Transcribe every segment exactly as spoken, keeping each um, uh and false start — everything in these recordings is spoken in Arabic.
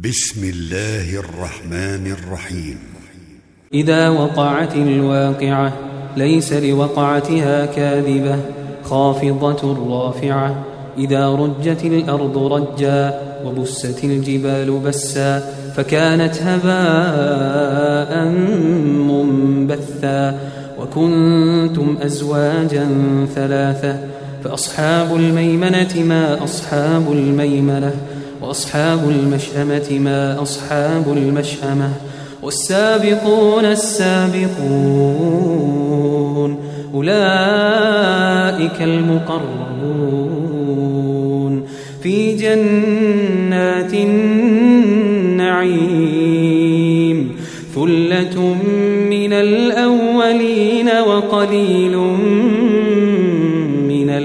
بسم الله الرحمن الرحيم. إذا وقعت الواقعة ليس لوقعتها كاذبة خافضة رافعة. إذا رجت الأرض رجا وبست الجبال بسا فكانت هباء منبثا. وكنتم أزواجا ثلاثة فأصحاب الميمنة ما أصحاب الميمنة وأصحاب المشأمة ما أصحاب المشأمة. والسابقون السابقون أولئك المقربون في جنات النعيم. ثلة من الأولين وقليل من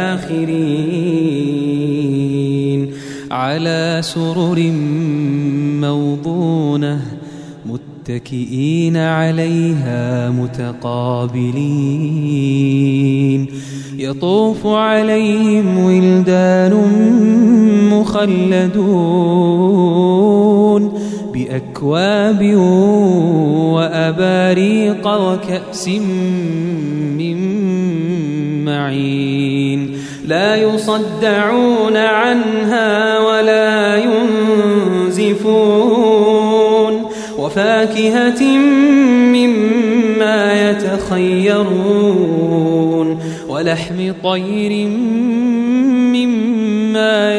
الآخرين على سرر موضونة متكئين عليها متقابلين. يطوف عليهم ولدان مخلدون بأكواب وأباريق وكأس من معين. لا يصدعون عنها ولا ينزفون. وفاكهة مما يتخيرون ولحم طير مما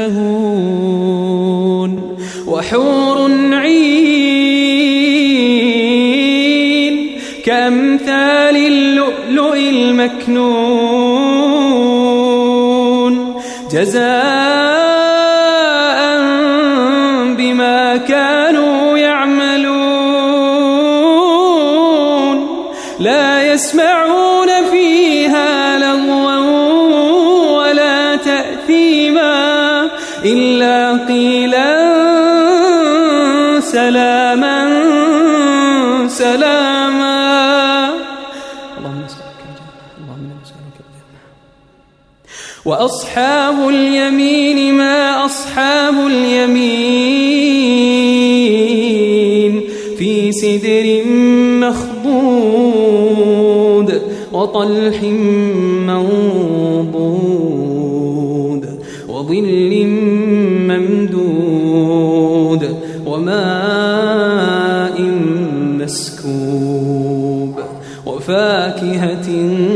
يشتهون. وحور عين كأمثال اللؤلؤ المكنون جزاء بما كانوا يعملون. لا يسمعون فيها لغوا ولا تأثيما إلا قيلا سلاما سلاما. اللهم نسألك الجنة اللهم نسألك الجنة. وأصحاب اليمين ما أصحاب اليمين في سدر مخضود وطلح منضود وظل ممدود وماء مسكوب وفاكهة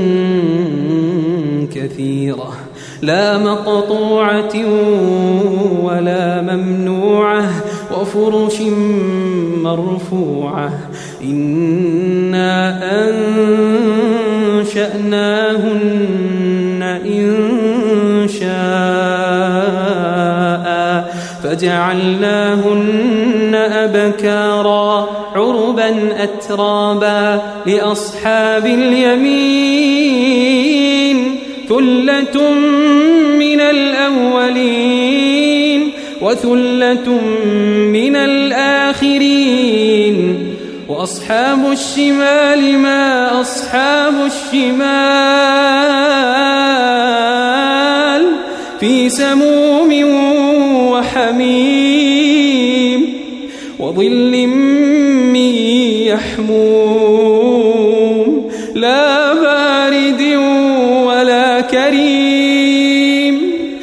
كثيرة لا مقطوعة ولا ممنوعة وفرش مرفوعة. إنا أنشأناهن إن شاء فجعلناهن أبكارا عربا أترابا لأصحاب اليمين. ثلة من الأولين وثلة من الآخرين. وأصحاب الشمال ما أصحاب الشمال في سموم وحميم وظل من يحموم لا بارد ولا كريم.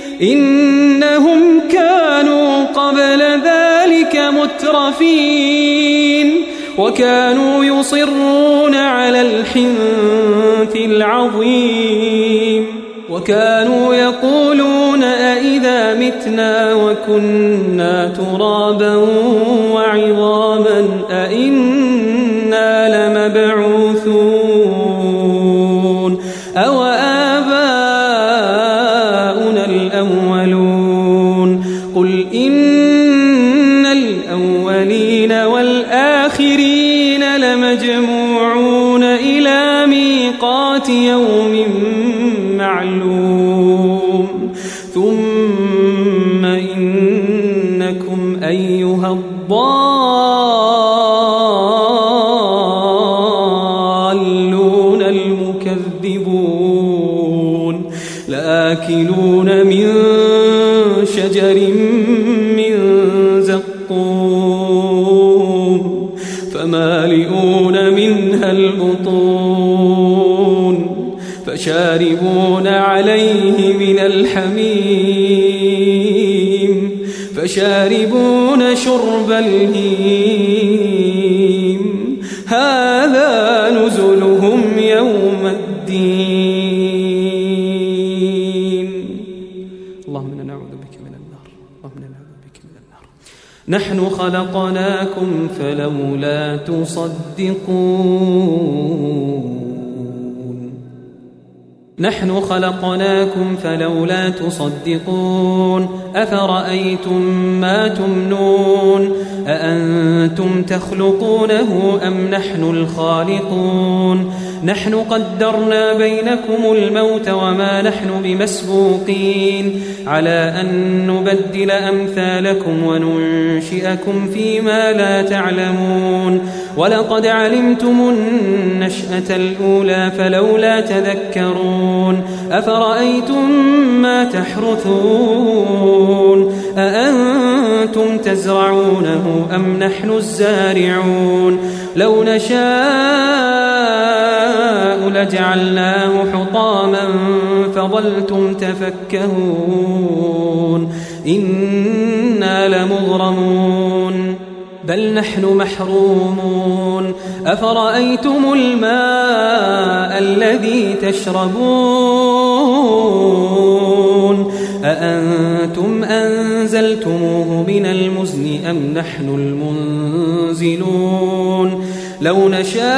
إنهم كانوا قبل ذلك مترفين وكانوا يصرون على الحنث العظيم. وكانوا يقولون أئذا متنا وكنا ترابا وعظاما أئنا لمبعوثون أو آباؤنا الأولون. قل إن الأولين والآخرين لمجموعون إلى ميقات يوم معلوم. ثم إنكم أيها الضالون المكذبون لآكلون من شجر من زقوم فشاربون شرب الهيم هذا نزلهم يوم الدين. اللهم إنا نعوذ بك من النار. اللهم إنا نعوذ بك من النار. نحن خلقناكم فلولا تصدقون نحن خلقناكم فلولا تصدقون أفرأيتم ما تمنون أأنتم تخلقونه أم نحن الخالقون نحن قدرنا بينكم الموت وما نحن بمسبوقين على أن نبدل أمثالكم وننشئكم فيما لا تعلمون ولقد علمتم النشأة الأولى فلولا تذكرون أفرأيتم ما تحرثون أأنتم تزرعونه أم نحن الزارعون لو نشاء لجعلناه حطاما فظلتم تفكهون إنا لمغرمون بل نحن محرومون أفرأيتم الماء الذي تشربون أأنتم أنزلتموه من المزن أم نحن المنزلون لو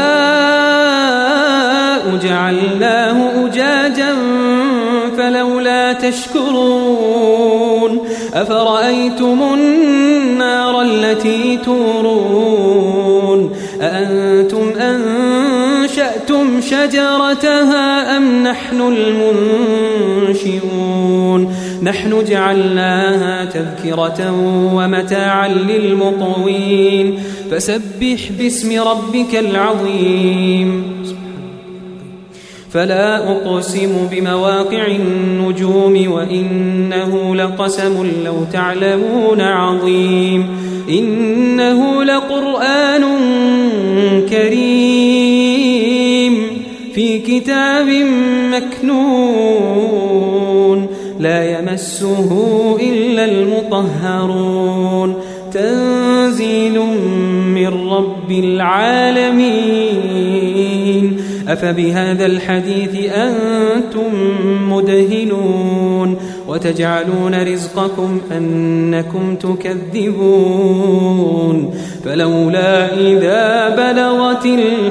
نشاء جعلناه أجاجا فلولا تشكرون أفرأيتم النار التي تورون أأنتم أنشأتم شجرتها أم نحن المنشئون نحن جعلناها تذكرة ومتاعا للمقوين فسبح باسم ربك العظيم. فلا أقسم بمواقع النجوم وإنه لقسم لو تعلمون عظيم إنه لقرآن كريم في كتاب مكنون لا يمسه إلا المطهرون تنزيل من رب العالمين أفبهذا الحديث أنتم مدهنون وتجعلون رزقكم أنكم تكذبون فلولا إذا بلغت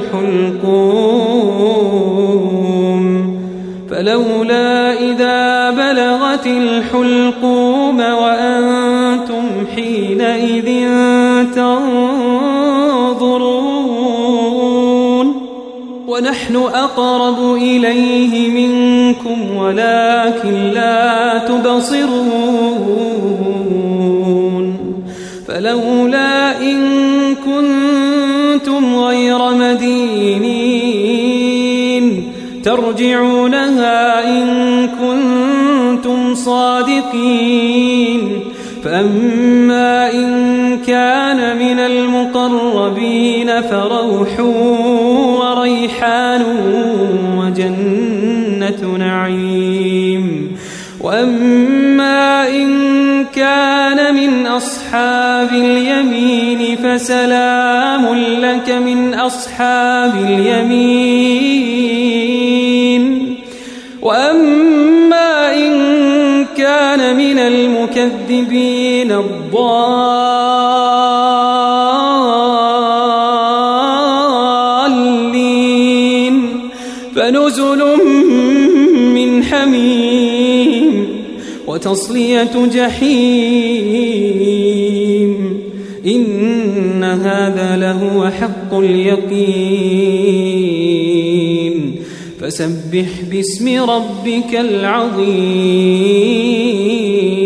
الحلقوم فلولا إذا بلغت الحلقوم وأنتم حينئذ تنظرون ونحن أقرب إليه منكم ولكن لا تبصرون فلولا إن كنتم غير مدينين ترجعونها إن كنتم صادقين فأما إن كان من المقربين فروح وريحان وجنة نعيم وأما إن كان من أصحاب اليمين فسلام لك من أصحاب اليمين وأما إن كان من المكذبين الضالين فنزل من حميم وتصلية جحيم إن هذا لهو حق اليقين فسبح باسم ربك العظيم.